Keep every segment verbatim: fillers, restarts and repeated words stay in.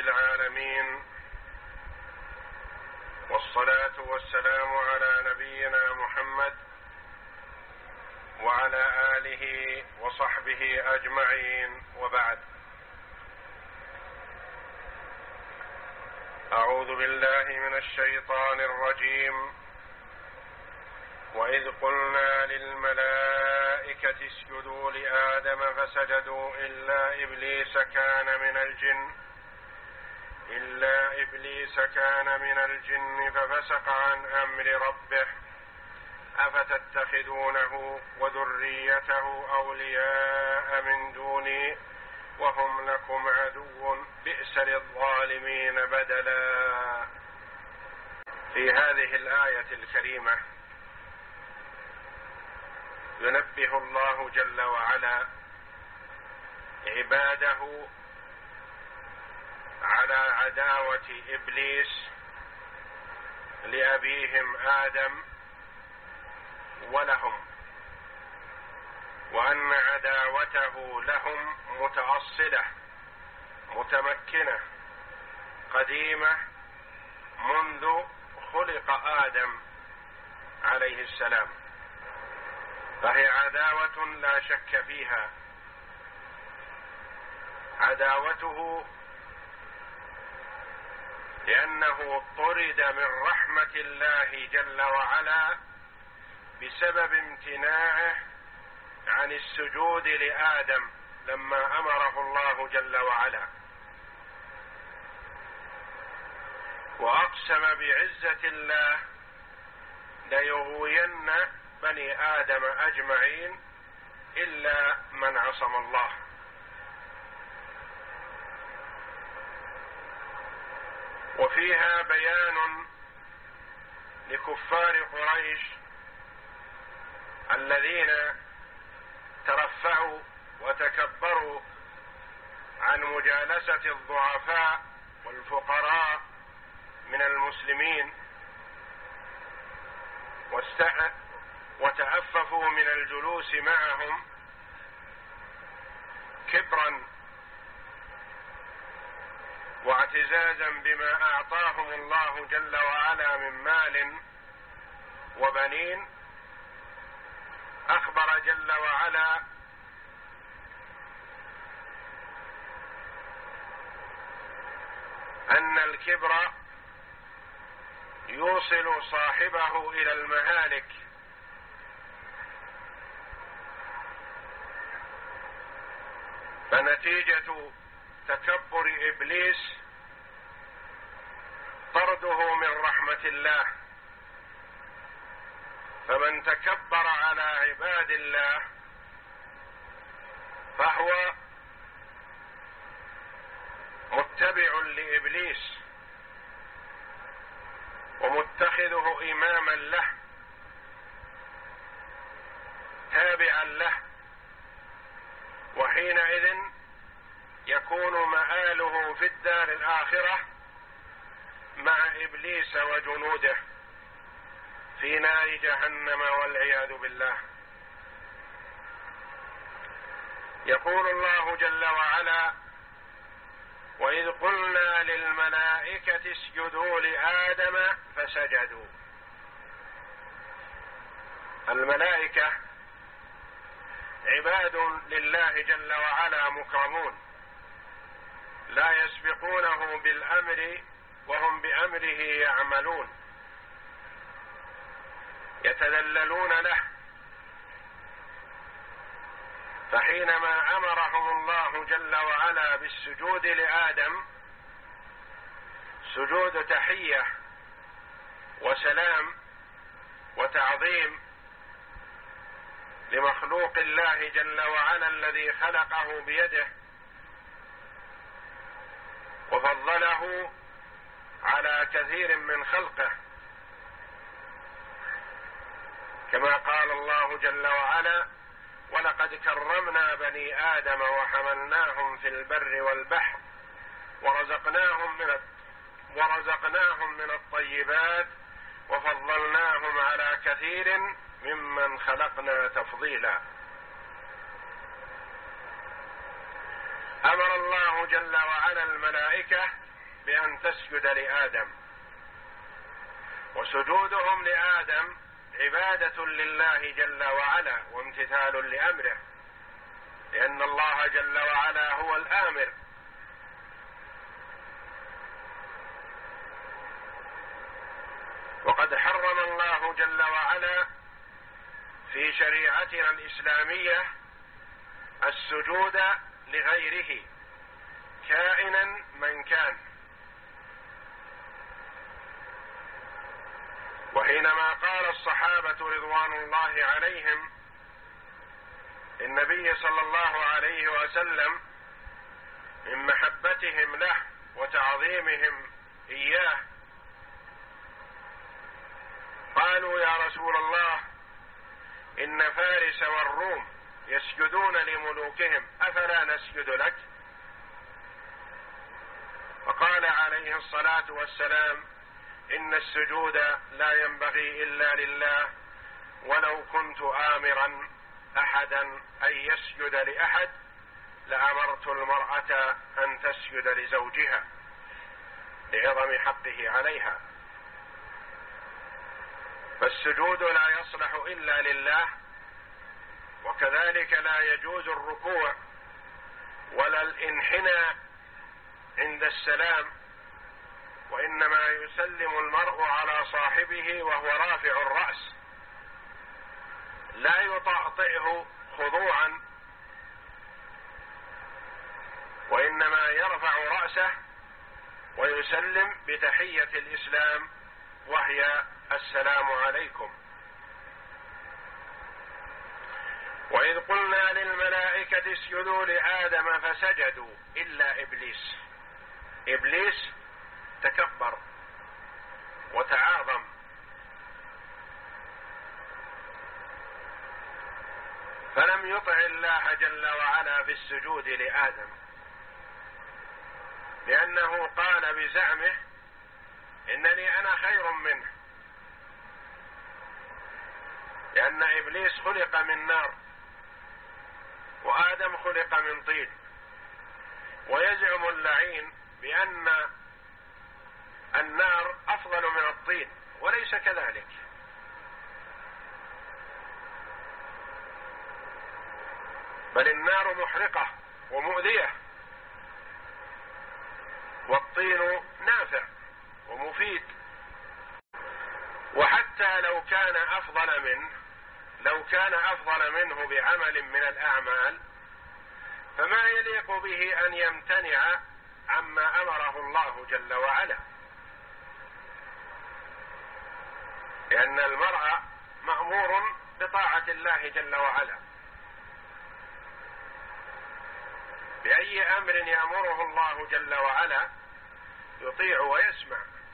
العالمين، والصلاة والسلام على نبينا محمد وعلى آله وصحبه أجمعين، وبعد. أعوذ بالله من الشيطان الرجيم. وإذ قلنا للملائكة اسجدوا لآدم فسجدوا إلا إبليس كان من الجن إلا إبليس كان من الجن ففسق عن أمر ربه أفتتخذونه وذريته أولياء من دوني وهم لكم عدو بئس للظالمين بدلا. في هذه الآية الكريمة ينبه الله جل وعلا عباده على عداوة إبليس لأبيهم آدم ولهم، وأن عداوته لهم متأصلة متمكنة قديمة منذ خلق آدم عليه السلام، فهي عداوة لا شك فيها. عداوته لأنه طرد من رحمة الله جل وعلا بسبب امتناعه عن السجود لآدم لما أمره الله جل وعلا، وأقسم بعزة الله ليغوين بني آدم أجمعين إلا من عصم الله. وفيها بيان لكفار قريش الذين ترفعوا وتكبروا عن مجالسة الضعفاء والفقراء من المسلمين، وتأففوا من الجلوس معهم كبرا واعتزازا بما أعطاهم الله جل وعلا من مال وبنين. أخبر جل وعلا أن الكبر يوصل صاحبه إلى المهالك، فنتيجة تكبر إبليس طرده من رحمة الله. فمن تكبر على عباد الله فهو متبع لإبليس ومتخذه إماما له تابعا له، وحينئذ يكون مآله في الدار الآخرة مع إبليس وجنوده في نار جهنم والعياذ بالله. يقول الله جل وعلا: وإذ قلنا للملائكة اسجدوا لآدم فسجدوا. الملائكة عباد لله جل وعلا مكرمون، لا يسبقونه بالأمر وهم بأمره يعملون، يتذللون له. فحينما أمرهم الله جل وعلا بالسجود لآدم سجود تحية وسلام وتعظيم لمخلوق الله جل وعلا الذي خلقه بيده وفضله على كثير من خلقه، كما قال الله جل وعلا: ولقد كرمنا بني آدم وحملناهم في البر والبحر ورزقناهم من ورزقناهم من الطيبات وفضلناهم على كثير ممن خلقنا تفضيلا. أمر الله جل وعلا الملائكة بأن تسجد لآدم، وسجودهم لآدم عبادة لله جل وعلا وامتثال لأمره، لأن الله جل وعلا هو الآمر. وقد حرم الله جل وعلا في شريعتنا الإسلامية السجود لغيره كائنا من كان. وحينما قال الصحابة رضوان الله عليهم النبي صلى الله عليه وسلم من محبتهم له وتعظيمهم إياه، قالوا يا رسول الله إن فارس والروم يسجدون لملوكهم أفلا نسجد لك؟ فقال عليه الصلاة والسلام إن السجود لا ينبغي إلا لله، ولو كنت آمرا أحدا أن يسجد لأحد لأمرت المرأة أن تسجد لزوجها لعظم حقه عليها. فالسجود لا يصلح إلا لله، وكذلك لا يجوز الركوع ولا الانحناء عند السلام، وإنما يسلم المرء على صاحبه وهو رافع الرأس، لا يطأطئه خضوعا، وإنما يرفع رأسه ويسلم بتحية الإسلام وهي السلام عليكم. وإذ قلنا للملائكة اسجدوا لآدم فسجدوا إلا إبليس. إبليس تكبر وتعاظم، فلم يطع الله جل وعلا في السجود لآدم، لأنه قال بزعمه إنني أنا خير منه، لأن إبليس خلق من نار وآدم خلق من طين. ويزعم اللعين بأن النار أفضل من الطين، وليس كذلك، بل النار محرقة ومؤذية، والطين نافع ومفيد. وحتى لو كان أفضل منه لو كان أفضل منه بعمل من الأعمال، فما يليق به أن يمتنع عما أمره الله جل وعلا، لأن المرء مأمور بطاعة الله جل وعلا. بأي أمر يأمره الله جل وعلا يطيع ويسمع.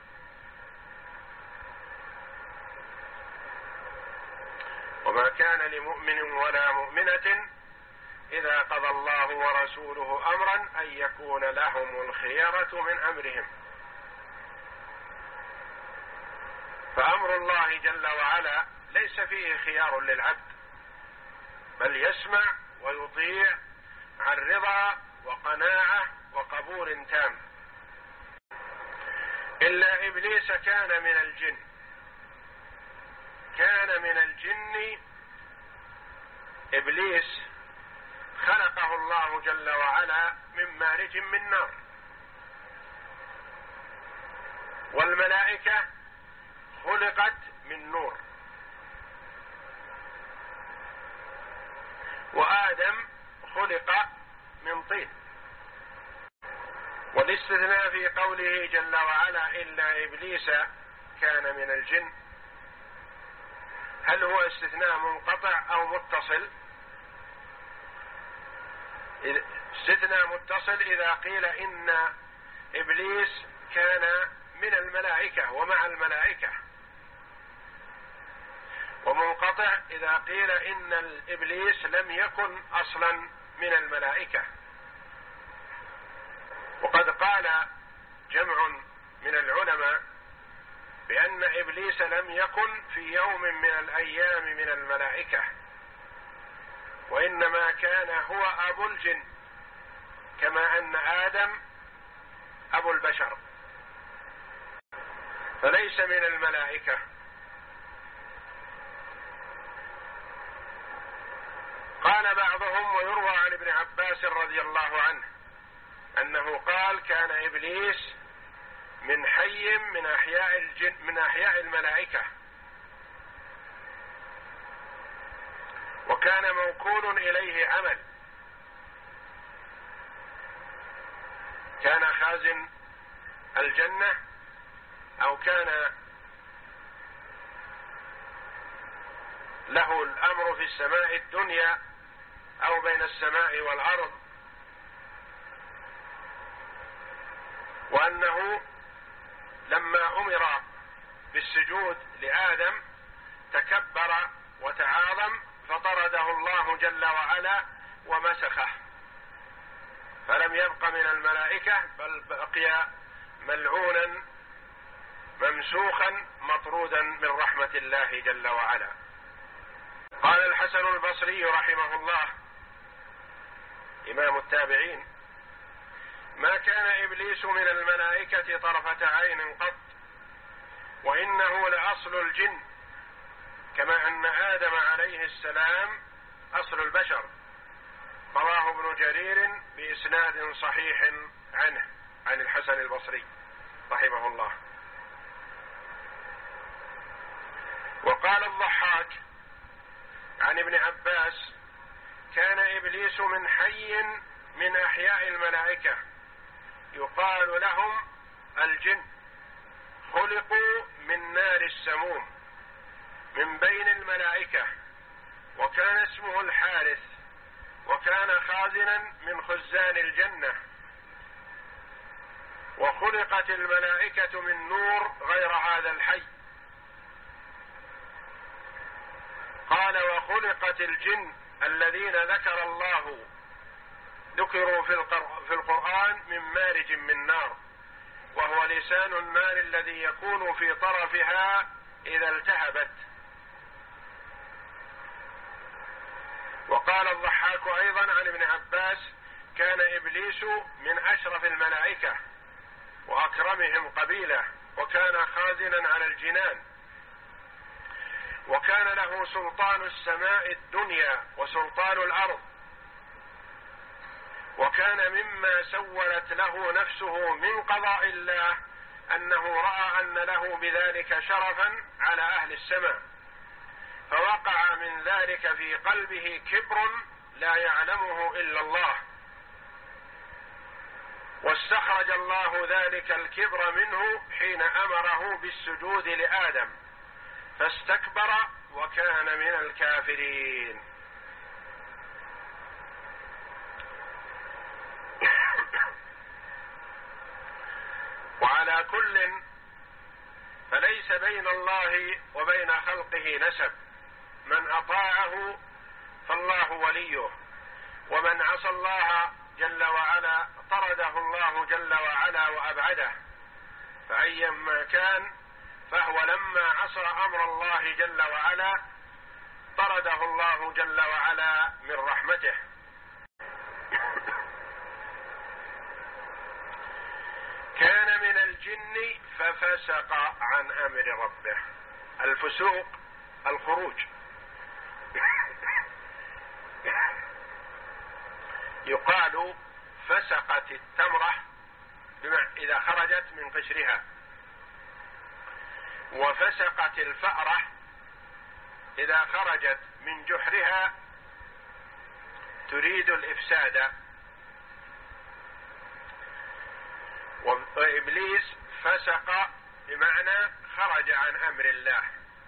وما كان لمؤمن ولا مؤمنة إذا قضى الله ورسوله أمرا أن يكون لهم الخيرة من أمرهم. فأمر الله جل وعلا ليس فيه خيار للعبد، بل يسمع ويطيع عن رضا وقناعة وقبول تام. إلا إبليس كان من الجن كان من الجن إبليس خلقه الله جل وعلا من مارج من نار، والملائكة خلقت من نور، وآدم خلق من طين. والاستثناء في قوله جل وعلا إلا إبليس كان من الجن، هل هو استثناء منقطع أو متصل؟ استثناء متصل إذا قيل إن إبليس كان من الملائكة ومع الملائكة، ومنقطع إذا قيل إن الإبليس لم يكن أصلا من الملائكة. وقد قال جمع من العلماء بأن إبليس لم يكن في يوم من الأيام من الملائكة، وإنما كان هو أبو الجن، كما أن آدم أبو البشر فليس من الملائكة. قال بعضهم، ويروى عن ابن عباس رضي الله عنه أنه قال: كان إبليس من حي من أحياء الجن من أحياء الملائكة، وكان موكول إليه عمل، كان خازن الجنة أو كان له الأمر في السماء الدنيا أو بين السماء والأرض، وأنه لما أمر بالسجود لآدم تكبر وتعاظم فطرده الله جل وعلا ومسخه، فلم يبق من الملائكة بل بقي ملعونا ممسوخا مطرودا من رحمة الله جل وعلا. قال الحسن البصري رحمه الله إمام التابعين: ما كان إبليس من الملائكة طرفة عين قط، وإنه لأصل الجن، كما أن آدم عليه السلام أصل البشر. رواه ابن جرير بإسناد صحيح عنه عن الحسن البصري رحمه الله. وقال الضحاك عن ابن عباس: كان إبليس من حي من أحياء الملائكة يقال لهم الجن، خلقوا من نار السموم من بين الملائكة، وكان اسمه الحارث، وكان خازنا من خزان الجنة، وخلقت الملائكة من نور غير هذا الحي. قال: وخلقت الجن الذين ذكر الله ذكروا في القرآن من مارج من نار، وهو لسان النار الذي يكون في طرفها إذا التهبت. وقال الضحاك أيضا عن ابن عباس: كان إبليس من أشرف الملائكة وأكرمهم قبيلة، وكان خازنا على الجنان، وكان له سلطان السماء الدنيا وسلطان الأرض، وكان مما سولت له نفسه من قضاء الله أنه رأى أن له بذلك شرفا على أهل السماء، فوقع من ذلك في قلبه كبر لا يعلمه إلا الله، واستخرج الله ذلك الكبر منه حين أمره بالسجود لآدم، فاستكبر وكان من الكافرين. وعلى كل فليس بين الله وبين خلقه نسب، من أطاعه فالله وليه، ومن عصى الله جل وعلا طرده الله جل وعلا وأبعده، فأيما كان فهو لما عصى أمر الله جل وعلا طرده الله جل وعلا من رحمته. كان من الجن ففسق عن أمر ربه. الفسوق الخروج، يقال فسقت التمرة إذا خرجت من قشرها، وفسقت الفأرة إذا خرجت من جحرها تريد الإفساد. وإبليس فسق بمعنى خرج عن أمر الله.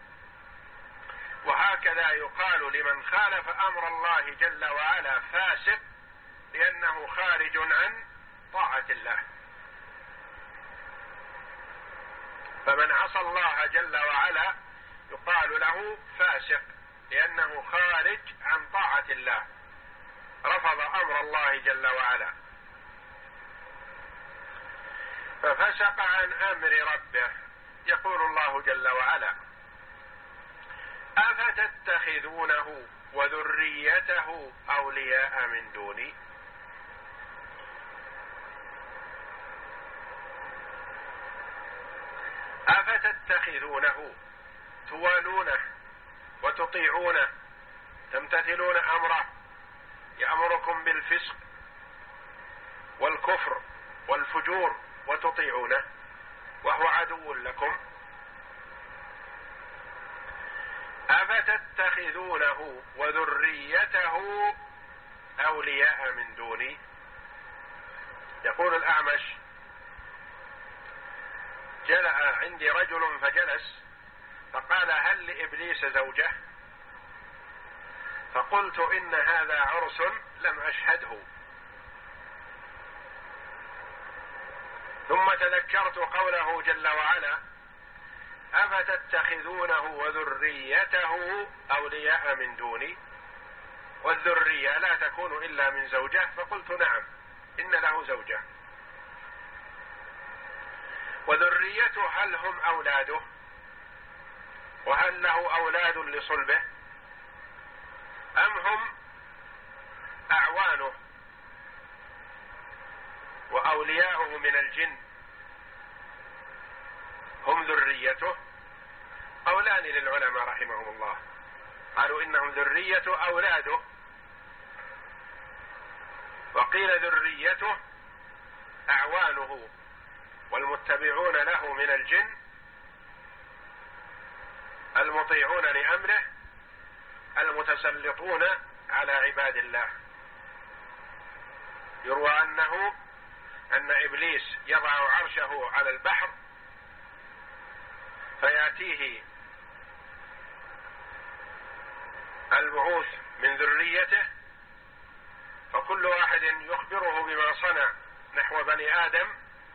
وهكذا يقال لمن خالف أمر الله جل وعلا فاسق، لأنه خارج عن طاعة الله. فمن عصى الله جل وعلا يقال له فاسق، لأنه خارج عن طاعة الله، رفض أمر الله جل وعلا. ففسق عن أمر ربه. يقول الله جل وعلا: أفتتخذونه وذريته أولياء من دوني. أفتتخذونه، توالونه وتطيعونه، تمتثلون أمره، يأمركم بالفسق والكفر والفجور وتطيعونه وهو عدو لكم. أفتتخذونه وذريته أولياء من دوني. يقول الأعمش: جاء عندي رجل فجلس فقال: هل لإبليس زوجة؟ فقلت: إن هذا عرس لم أشهده. ثم تذكرت قوله جل وعلا: أفتتخذونه وذريته أولياء من دوني، والذرية لا تكون إلا من زوجة، فقلت: نعم، إن له زوجة. وذريته هل هم أولاده؟ وهل له أولاد لصلبه؟ أم هم أعوانه وأولياؤه من الجن هم ذريته؟ قولان للعلماء رحمهم الله، قالوا إنهم ذرية أولاده، وقيل ذريته أعوانه والمتبعون له من الجن المطيعون لأمره المتسلطون على عباد الله. يروى أنه أن إبليس يضع عرشه على البحر فيأتيه البعوث من ذريته، فكل واحد يخبره بما صنع نحو بني آدم،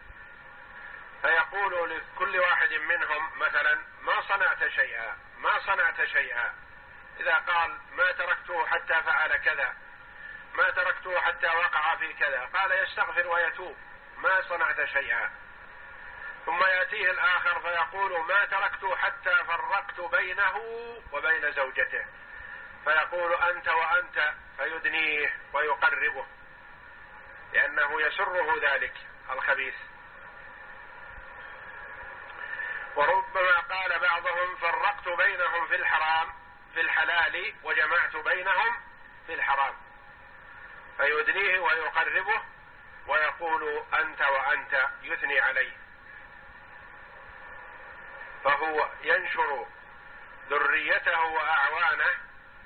فيقول لكل واحد منهم مثلا: ما صنعت شيئا، ما صنعت شيئا. إذا قال: ما تركته حتى فعل كذا، ما تركته حتى وقع في كذا، قال يستغفر ويتوب: ما صنعت شيئا. ثم يأتيه الآخر فيقول: ما تركته حتى فرقت بينه وبين زوجته، فيقول: أنت وأنت، فيدنيه ويقربه لأنه يسره ذلك الخبيث. وربما قال بعضهم: فرقت بينهم في الحرام في الحلال وجمعت بينهم في الحرام، فيدنيه ويقربه ويقول: أنت وأنت، يثني عليه. فهو ينشر ذريته وأعوانه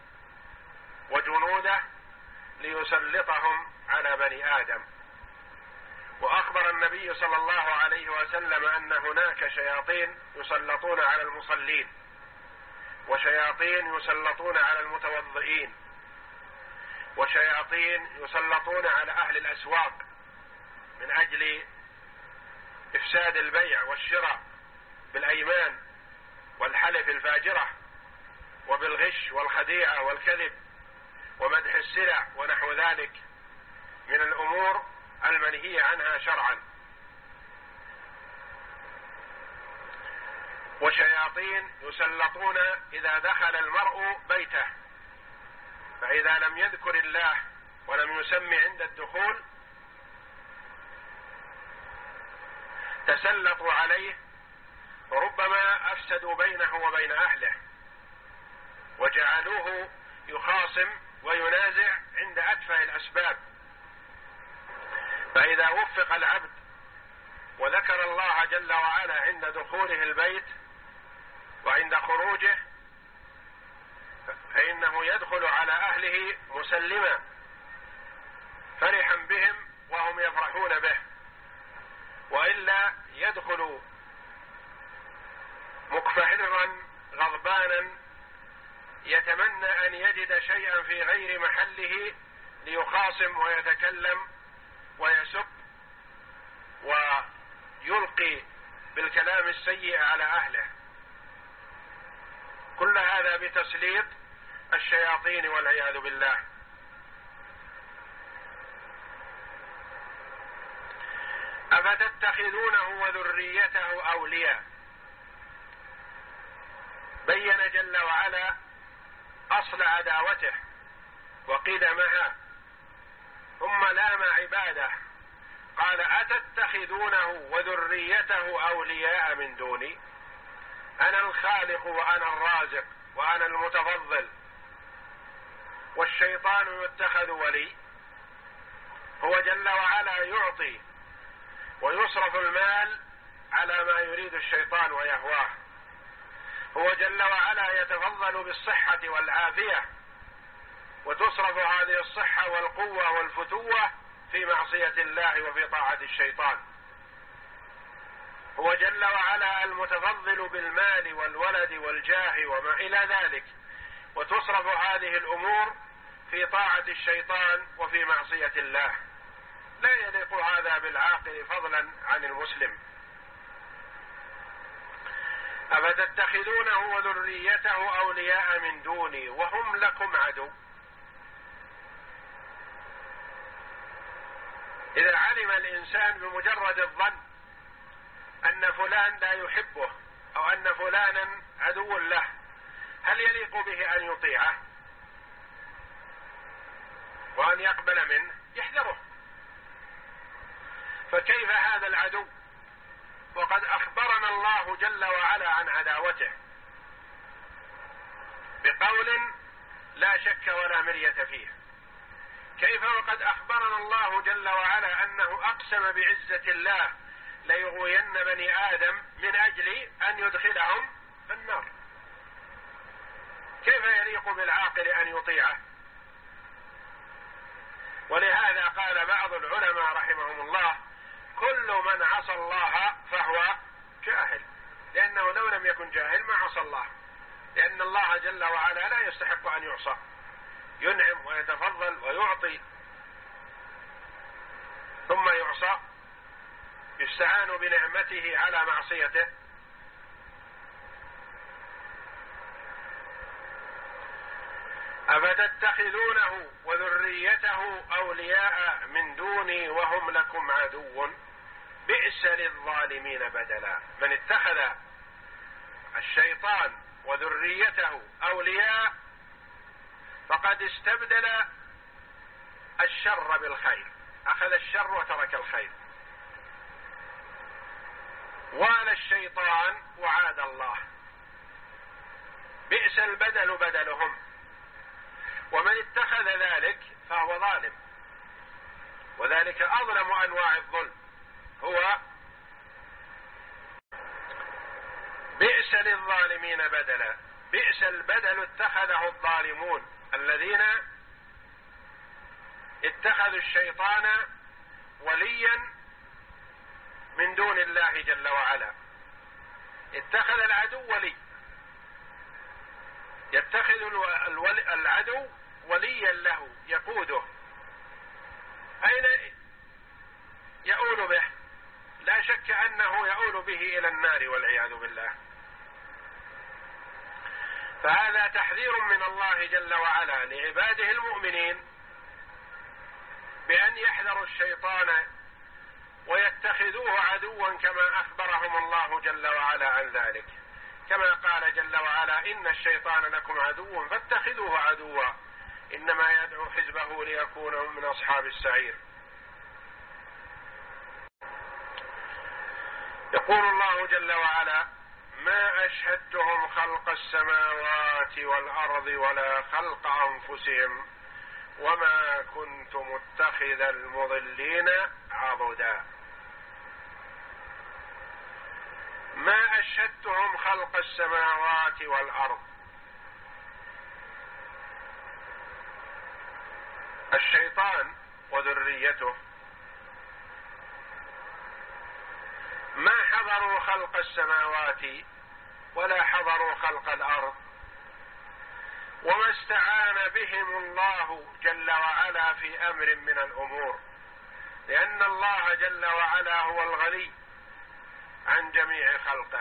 وجنوده ليسلطهم على بني آدم. وأخبر النبي صلى الله عليه وسلم أن هناك شياطين يسلطون على المصلين، وشياطين يسلطون على المتوضئين، وشياطين يسلطون على أهل الأسواق من أجل إفساد البيع والشراء بالأيمان والحلف الفاجرة وبالغش والخديعة والكذب ومدح السلع ونحو ذلك من الأمور المنهية عنها شرعا. وشياطين يسلطون إذا دخل المرء بيته، فإذا لم يذكر الله ولم يسمي عند الدخول تسلطوا عليه، وربما أفسدوا بينه وبين أهله وجعلوه يخاصم وينازع عند أتفه الأسباب. فإذا وفق العبد وذكر الله جل وعلا عند دخوله البيت وعند خروجه فإنه يدخل على أهله مسلما فرحا بهم وهم يفرحون به، وإلا يدخل مكفحرا غضبانا يتمنى أن يجد شيئا في غير محله ليخاصم ويتكلم ويسب ويلقي بالكلام السيء على أهله. كل هذا بتسليط الشياطين والعياذ بالله. أفتتخذونه وذريته أولياء. بين جل وعلا أصل عداوته وقدمها، ثم لام عباده قال: أتتخذونه وذريته أولياء من دوني. أنا الخالق وأنا الرازق وأنا المتفضل، والشيطان يتخذ ولي. هو جل وعلا يعطي ويصرف المال على ما يريد الشيطان ويهواه. هو جل وعلا يتفضل بالصحة والعافية، وتصرف هذه الصحة والقوة والفتوة في معصية الله وفي طاعة الشيطان. هو جل وعلا المتفضل بالمال والولد والجاه وما إلى ذلك، وتصرف هذه الأمور في طاعة الشيطان وفي معصية الله. لا يليق هذا بالعاقل فضلا عن المسلم. أفتتخذونه وذريته أولياء من دوني وهم لكم عدو. إذا علم الإنسان بمجرد الظن أن فلان لا يحبه أو أن فلانا عدو له، هل يليق به أن يطيعه وأن يقبل منه؟ يحذره. فكيف هذا العدو وقد أخبرنا الله جل وعلا عن عداوته بقول لا شك ولا مرية فيه؟ كيف وقد أخبرنا الله جل وعلا أنه أقسم بعزة الله ليغوين بني آدم من أجل أن يدخلهم النار؟ كيف يليق بالعاقل أن يطيعه؟ ولهذا قال بعض العلماء رحمهم الله: كل من عصى الله فهو جاهل، لأنه لو لم يكن جاهل ما عصى الله، لأن الله جل وعلا لا يستحق أن يعصى، ينعم ويتفضل ويعطي ثم يعصى، يستعان بنعمته على معصيته. أفتتخذونه وذريته أولياء من دوني وهم لكم عدو بئس للظالمين بدلا. من اتخذ الشيطان وذريته أولياء فقد استبدل الشر بالخير، أخذ الشر وترك الخير، والى الشيطان وعاد الله. بئس البدل بدلهم. ومن اتخذ ذلك فهو ظالم، وذلك أظلم أنواع الظلم. هو بئس للظالمين بدلا. بئس البدل اتخذه الظالمون الذين اتخذوا الشيطان وليا من دون الله جل وعلا. اتخذ العدو ولي، يتخذ العدو وليا له يقوده. أين يؤول به؟ لا شك أنه يؤول به إلى النار والعياذ بالله. فهذا تحذير من الله جل وعلا لعباده المؤمنين بأن يحذروا الشيطان ويتخذوه عدوا كما أخبرهم الله جل وعلا عن ذلك، كما قال جل وعلا: إن الشيطان لكم عدو فاتخذوه عدوا إنما يدعو حزبه ليكونوا من أصحاب السعير. يقول الله جل وعلا: ما أشهدتهم خلق السماوات والأرض ولا خلق أنفسهم وما كنت متخذ المضلين عضدا. ما أشهدتهم خلق السماوات والأرض. الشيطان وذريته ما حضروا خلق السماوات ولا حضروا خلق الأرض، وما استعان بهم الله جل وعلا في أمر من الأمور، لأن الله جل وعلا هو الغني عن جميع خلقه،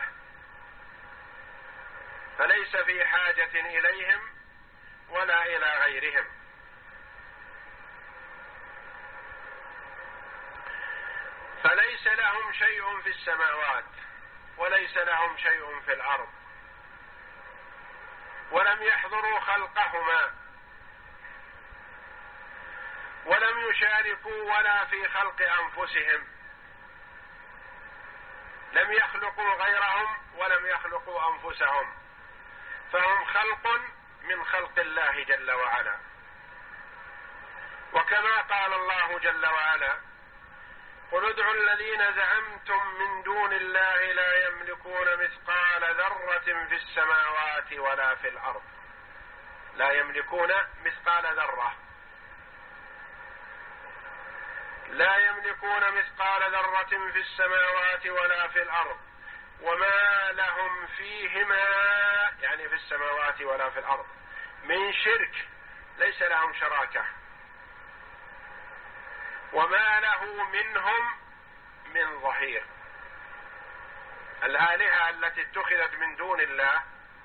فليس في حاجة إليهم ولا إلى غيرهم. فليس لهم شيء في السماوات وليس لهم شيء في الأرض، ولم يحضروا خلقهما، ولم يشاركوا ولا في خلق أنفسهم، لم لم يخلقوا غيرهم ولم يخلقوا أنفسهم، فهم خلق من خلق الله جل وعلا. وكما قال الله جل وعلا: قل ادعوا الذين زعمتم من دون الله لا يملكون مثقال ذرة في السماوات ولا في الأرض. لا يملكون مثقال ذرة، لا يملكون مثقال ذرة في السماوات ولا في الأرض وما لهم فيهما، يعني في السماوات ولا في الأرض، من شرك، ليس لهم شراكة، وما له منهم من ظهير. الآلهة التي اتخذت من دون الله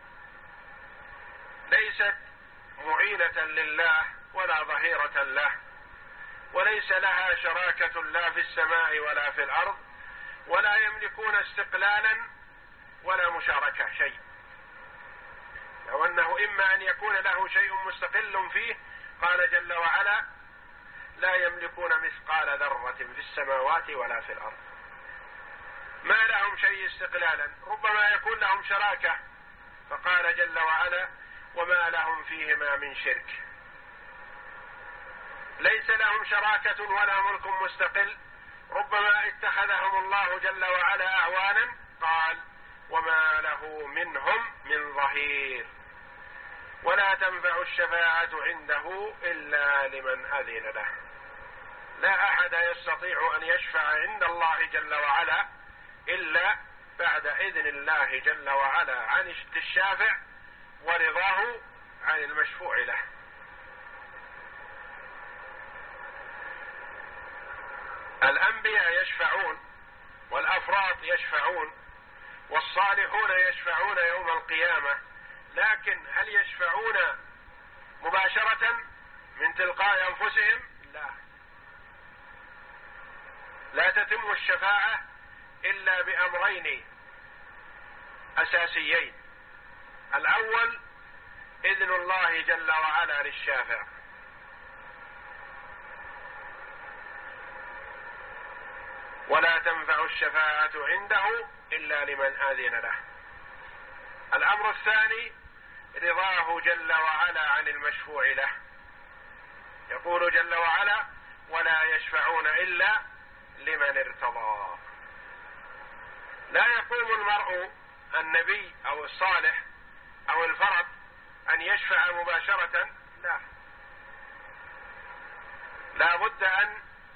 ليست معينة لله ولا ظهيرة له، وليس لها شراكة لا في السماء ولا في الأرض، ولا يملكون استقلالا ولا مشاركة شيء. لو أنه إما أن يكون له شيء مستقل فيه، قال جل وعلا: لا يملكون مثقال ذرة في السماوات ولا في الأرض. ما لهم شيء استقلالا، ربما يكون لهم شراكة، فقال جل وعلا: وما لهم فيهما من شرك. ليس لهم شراكة ولا ملك مستقل، ربما اتخذهم الله جل وعلا أعوانا، قال: وما له منهم من ظهير، ولا تنفع الشفاعة عنده إلا لمن أذن له. لا أحد يستطيع أن يشفع عند الله جل وعلا إلا بعد إذن الله جل وعلا عن الشافع ورضاه عن المشفوع له. الأنبياء يشفعون، والأفراد يشفعون، والصالحون يشفعون يوم القيامة، لكن هل يشفعون مباشرة من تلقاء أنفسهم؟ لا، لا تتم الشفاعة إلا بأمرين أساسيين: الأول إذن الله جل وعلا للشافع، ولا تنفع الشفاعة عنده إلا لمن آذن له. الأمر الثاني رضاه جل وعلا عن المشفوع له. يقول جل وعلا: ولا يشفعون إلا لمن ارتضى. لا يقوم المرء النبي أو الصالح أو الفرد أن يشفع مباشرة، لا، لا بد أن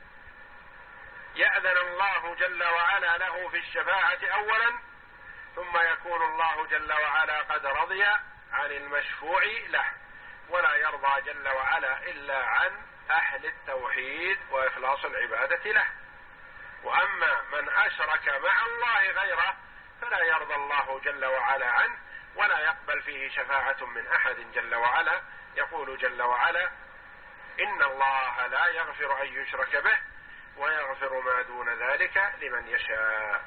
يأذن الله جل وعلا له في الشفاعة أولا، ثم يكون الله جل وعلا قد رضي عن المشفوع له. ولا يرضى جل وعلا إلا عن أهل التوحيد وإخلاص العبادة له. وأما من أشرك مع الله غيره فلا يرضى الله جل وعلا عنه، ولا يقبل فيه شفاعة من أحد جل وعلا. يقول جل وعلا: إن الله لا يغفر أن يشرك به ويغفر ما دون ذلك لمن يشاء.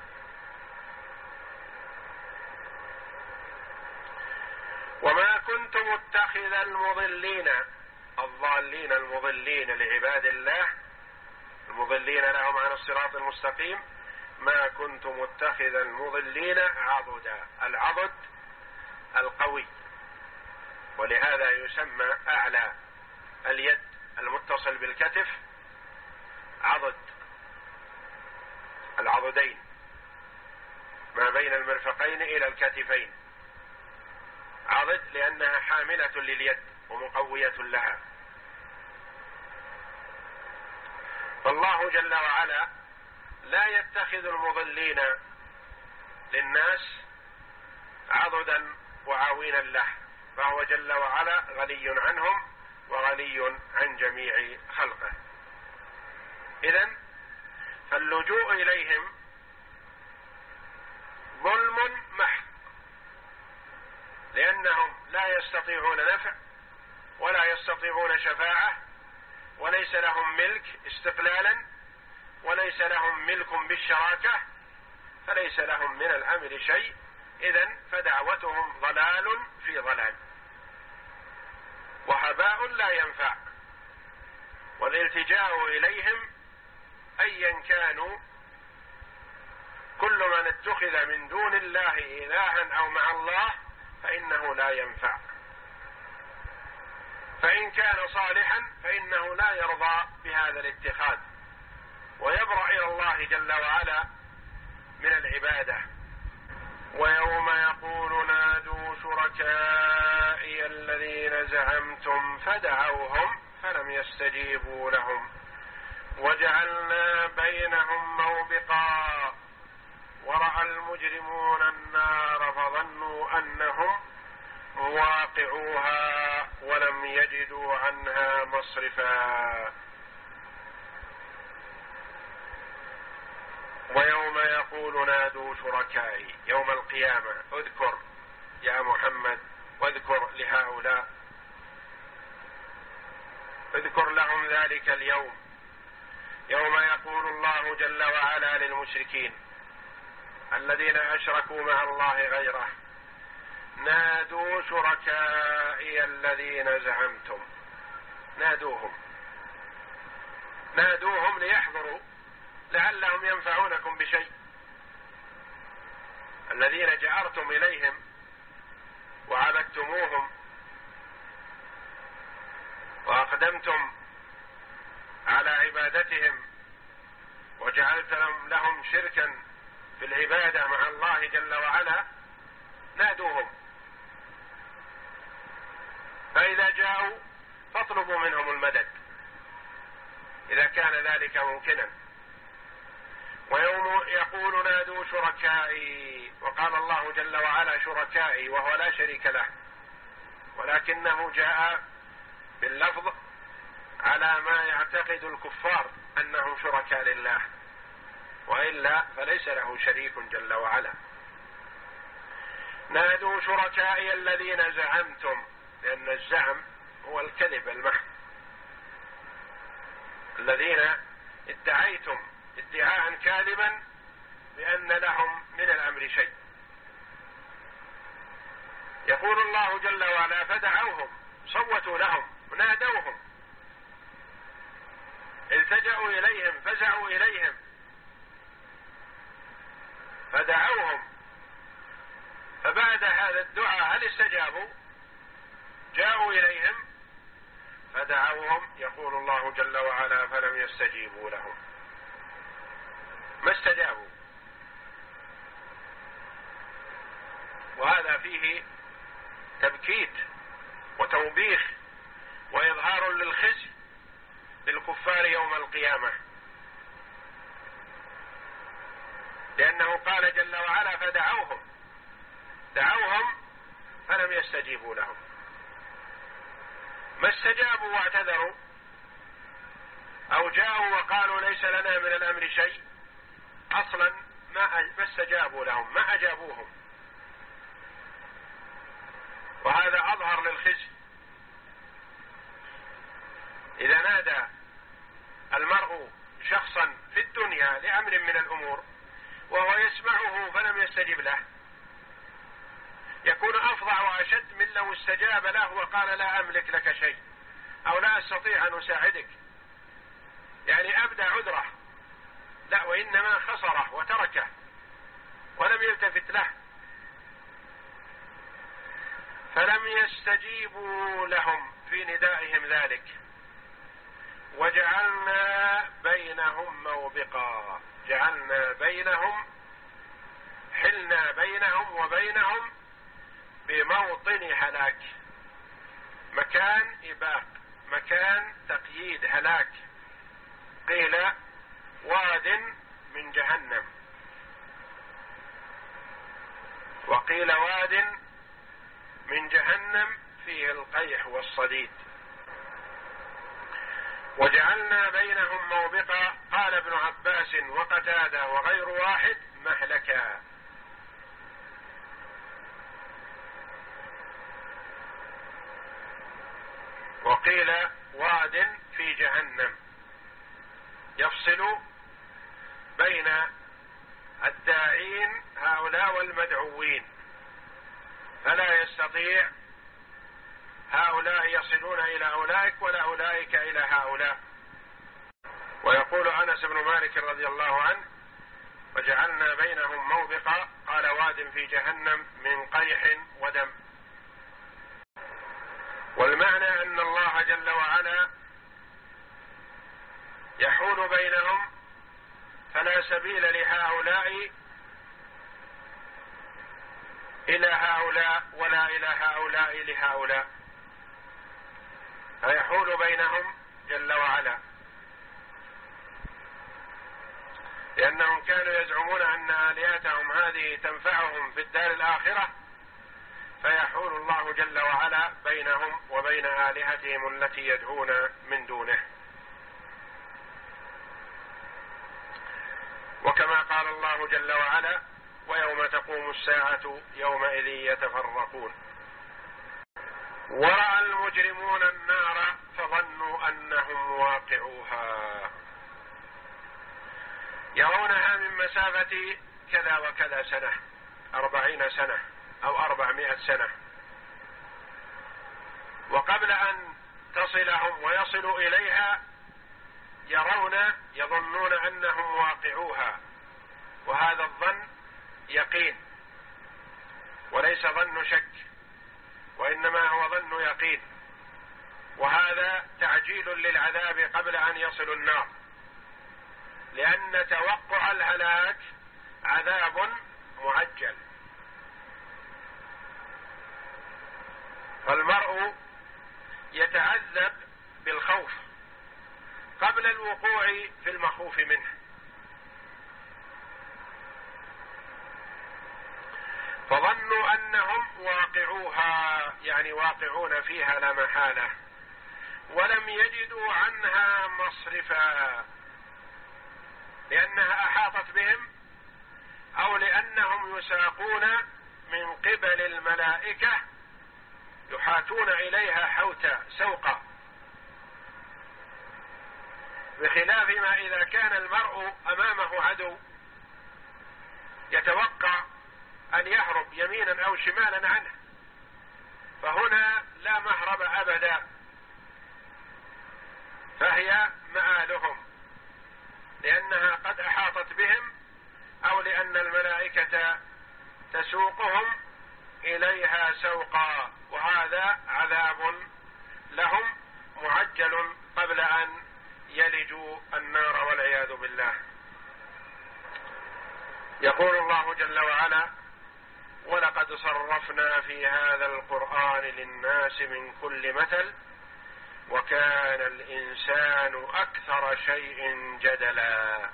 وما كنت متخذ المضلين، الضالين المضلين لعباد الله، المضلين لهم عن الصراط المستقيم، ما كنت متخذ المضلين عضدا. العضد القوي، ولهذا يسمى أعلى اليد المتصل بالكتف عضد، العضدين ما بين المرفقين إلى الكتفين عضد، لأنها حاملة لليد ومقوية لها. فالله جل وعلا لا يتخذ المضلين للناس عضدا وعاوينا له، فهو جل وعلا غني عنهم وغني عن جميع خلقه. إذن فاللجوء إليهم ظلم محض، لأنهم لا يستطيعون نفع ولا يستطيعون شفاعة، وليس لهم ملك استقلالا، وليس لهم ملك بالشراكة، فليس لهم من الأمر شيء. إذن فدعوتهم ضلال في ضلال وهباء لا ينفع. والالتجاء إليهم أيا كانوا كل من اتخذ من دون الله إلها أو مع الله فإنه لا ينفع. فإن كان صالحا فإنه لا يرضى بهذا الاتخاذ ويبرأ إلى الله جل وعلا من العبادة. ويوم يقول نادوا شركائي الذين زعمتم فدعوهم فلم يستجيبوا لهم وجعلنا بينهم موبقا ورأى المجرمون النار فظنوا أنهم مواقعوها ولم يجدوا عنها مصرفا. ويوم يقول نادوا شركائي يوم القيامة، اذكر يا محمد واذكر لهؤلاء، اذكر لهم ذلك اليوم، يوم يقول الله جل وعلا للمشركين الذين أشركوا مع الله غيره نادوا شركائي الذين زعمتم. نادوهم نادوهم ليحضروا لعلهم ينفعونكم بشيء. الذين جأرتم إليهم وعبدتموهم وأقدمتم على عبادتهم وجعلتم لهم شركا في العبادة مع الله جل وعلا، نادوهم. فإذا جاءوا فاطلبوا منهم المدد إذا كان ذلك ممكنا. ويوم يقول نادوا شركائي، وقال الله جل وعلا شركائي وهو لا شريك له، ولكنه جاء باللفظ على ما يعتقد الكفار أنهم شركاء لله، وإلا فليس له شريك جل وعلا. نادوا شركائي الذين زعمتم، لأن الزعم هو الكذب المحض، الذين ادعيتم ادعاء كاذبا بأن لهم من الأمر شيء. يقول الله جل وعلا فدعوهم، صوتوا لهم ونادوهم، التجأوا إليهم، فزعوا إليهم، فدعوهم. فبعد هذا الدعاء هل استجابوا؟ جاءوا إليهم فدعوهم، يقول الله جل وعلا فلم يستجيبوا لهم، ما استجابوا. وهذا فيه تبكيت وتوبيخ وإظهار للخزي للكفار يوم القيامة، لأنه قال جل وعلا فدعوهم، دعوهم فلم يستجيبوا لهم، ما استجابوا واعتذروا أو جاءوا وقالوا ليس لنا من الأمر شيء، أصلا ما استجابوا لهم، ما أجابوهم. وهذا أظهر للخزي. إذا نادى المرء شخصا في الدنيا لأمر من الأمور وهو يسمعه فلم يستجب له، يكون أفظع وأشد من لو استجاب له وقال لا أملك لك شيء أو لا أستطيع أن أساعدك، يعني أبدى عذره، لا وإنما خسره وتركه ولم يلتفت له. فلم يستجيبوا لهم في ندائهم ذلك. وجعلنا بينهم موبقا، جعلنا بينهم، حلنا بينهم وبينهم بموطن هلاك، مكان إباق، مكان تقييد هلاك. قيل واد من جهنم، وقيل واد من جهنم فيه القيح والصديد. وجعلنا بينهم موبقا، قال ابن عباس وقتادة وغير واحد مهلكا. وقيل واد في جهنم يفصل بين الداعين هؤلاء والمدعوين، فلا يستطيع هؤلاء يصلون إلى أولئك ولا أولئك إلى هؤلاء. ويقول أنس بن مالك رضي الله عنه وجعلنا بينهم موبقا قال واد في جهنم من قيح ودم. والمعنى أن الله جل وعلا يحول بينهم، فلا سبيل لهؤلاء إلى هؤلاء ولا إلى هؤلاء لهؤلاء، فيحول بينهم جل وعلا، لأنهم كانوا يزعمون أن آلهتهم هذه تنفعهم في الدار الآخرة، فيحول الله جل وعلا بينهم وبين آلهتهم التي يدعون من دونه. وكما قال الله جل وعلا ويوم تقوم الساعة يومئذ يتفرقون. ورأى المجرمون النار فظنوا أنهم واقعوها، يرونها من مسافة كذا وكذا سنة، أربعين سنة أو أربعمائة سنة، وقبل أن تصلهم ويصلوا إليها يرون يظنون أنهم واقعوها، وهذا الظن يقين وليس ظن شك، وإنما هو ظن يقين، وهذا تعجيل للعذاب قبل أن يصلوا النار، لأن توقع الهلاك عذاب معجل. فالمرء يتعذب بالخوف قبل الوقوع في المخوف منه، فظنوا أنهم واقعوها يعني واقعون فيها لا محالة، ولم يجدوا عنها مصرفا، لأنها أحاطت بهم أو لأنهم يساقون من قبل الملائكة يحاتون إليها حوتا سوقا، بخلاف ما إذا كان المرء أمامه عدو يتوقع أن يهرب يمينا أو شمالا عنه، فهنا لا مهرب أبدا، فهي مآلهم، لأنها قد أحاطت بهم أو لأن الملائكة تسوقهم إليها سوقا، وهذا عذاب لهم معجل قبل أن يلجوا النار والعياذ بالله. يقول الله جل وعلا ولقد صرفنا في هذا القرآن للناس من كل مثل وكان الإنسان أكثر شيء جدلا.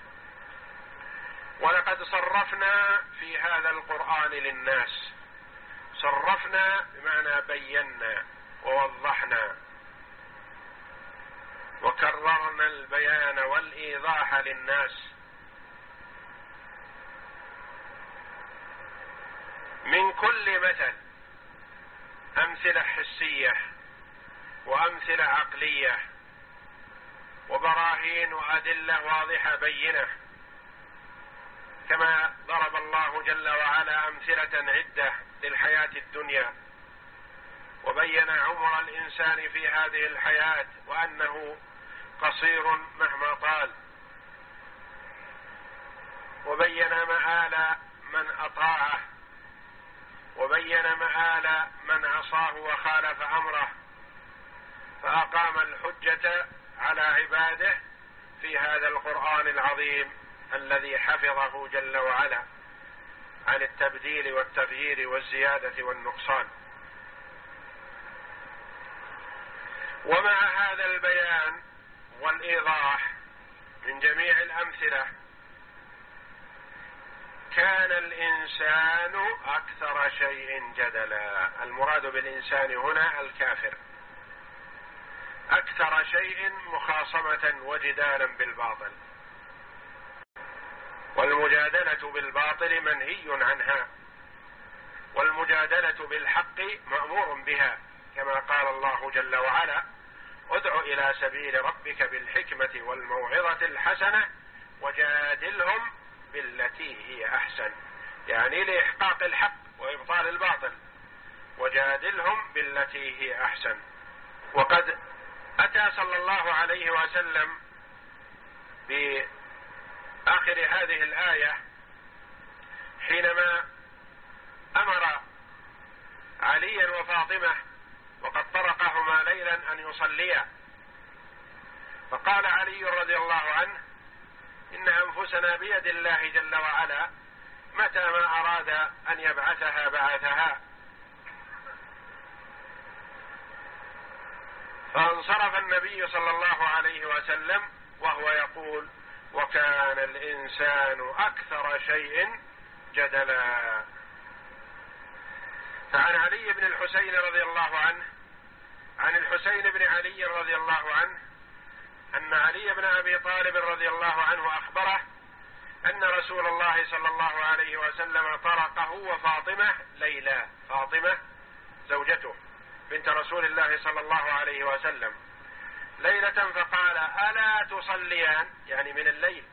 ولقد صرفنا في هذا القرآن للناس، صرفنا بمعنى بينا ووضحنا وكررنا البيان والإيضاح للناس من كل مثل، أمثلة حسية وأمثلة عقلية وبراهين وأدلة واضحة بينة، كما ضرب الله جل وعلا أمثلة عدة للحياة الدنيا وبين عمر الإنسان في هذه الحياة وأنه قصير مهما طال، وبين مآل من أطاعه وبين مآل من عصاه وخالف أمره، فأقام الحجة على عباده في هذا القرآن العظيم الذي حفظه جل وعلا عن التبديل والتغيير والزيادة والنقصان. ومع هذا البيان والإيضاح من جميع الأمثلة كان الإنسان أكثر شيء جدلا. المراد بالإنسان هنا الكافر، أكثر شيء مخاصمة وجدالا بالباطل، والمجادلة بالباطل منهي عنها، والمجادلة بالحق مأمور بها، كما قال الله جل وعلا ادع إلى سبيل ربك بالحكمة والموعظة الحسنة وجادلهم بالتي هي أحسن، يعني لإحقاق الحق وإبطال الباطل، وجادلهم بالتي هي أحسن. وقد أتى صلى الله عليه وسلم آخر هذه الآية حينما أمر عليا وفاطمة وقد طرقهما ليلا أن يصليا، فقال علي رضي الله عنه: إن أنفسنا بيد الله جل وعلا، متى ما أراد أن يبعثها بعثها. فانصرف النبي صلى الله عليه وسلم وهو يقول: وكان الإنسان أكثر شيء جدلا. فعن علي بن الحسين رضي الله عنه عن الحسين بن علي رضي الله عنه أن علي بن أبي طالب رضي الله عنه أخبره أن رسول الله صلى الله عليه وسلم طرقه وفاطمة ليلا، فاطمة زوجته بنت رسول الله صلى الله عليه وسلم، ليلة، فقال: ألا تصليان؟ يعني من الليل.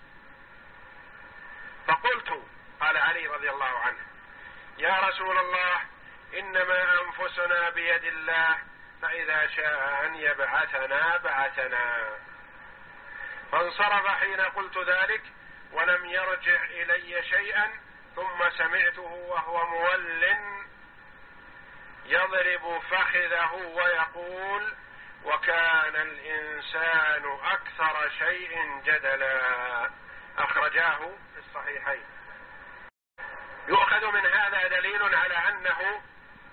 فقلت، قال علي رضي الله عنه: يا رسول الله، إنما أنفسنا بيد الله، فإذا شاء أن يبعثنا بعثنا. فانصرف حين قلت ذلك ولم يرجع إلي شيئا، ثم سمعته وهو مول يضرب فخذه ويقول: وكان الإنسان أكثر شيء جدلا. أخرجاه في الصحيحين. يؤخذ من هذا دليل على أنه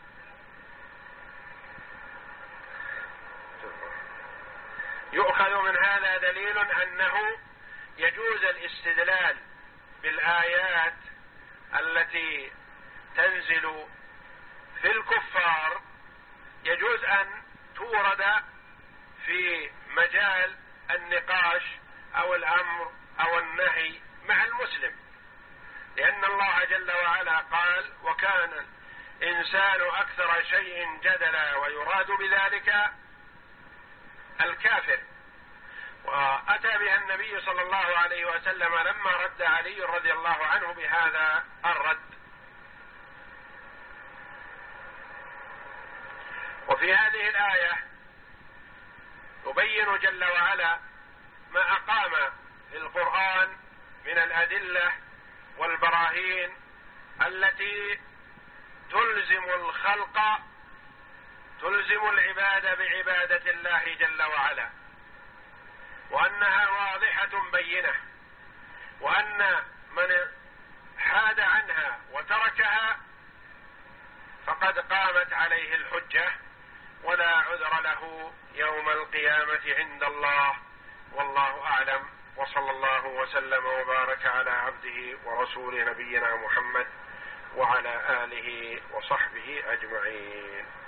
يؤخذ من هذا دليل أنه يجوز الاستدلال بالآيات التي تنزل في الكفار، يجوز أن تورد في مجال النقاش أو الأمر أو النهي مع المسلم، لأن الله جل وعلا قال: وكان الإنسان أكثر شيء جدلا، ويراد بذلك الكافر. وأتى بها النبي صلى الله عليه وسلم لما رد علي رضي الله عنه بهذا الرد. وفي هذه الآية يبين جل وعلا ما أقام في القرآن من الأدلة والبراهين التي تلزم الخلق تلزم العباد بعبادة الله جل وعلا، وأنها واضحة بينة، وأن من حاد عنها وتركها فقد قامت عليه الحجة ولا عذر له يوم القيامة عند الله. والله أعلم، وصلى الله وسلم وبارك على عبده ورسول نبينا محمد وعلى آله وصحبه أجمعين.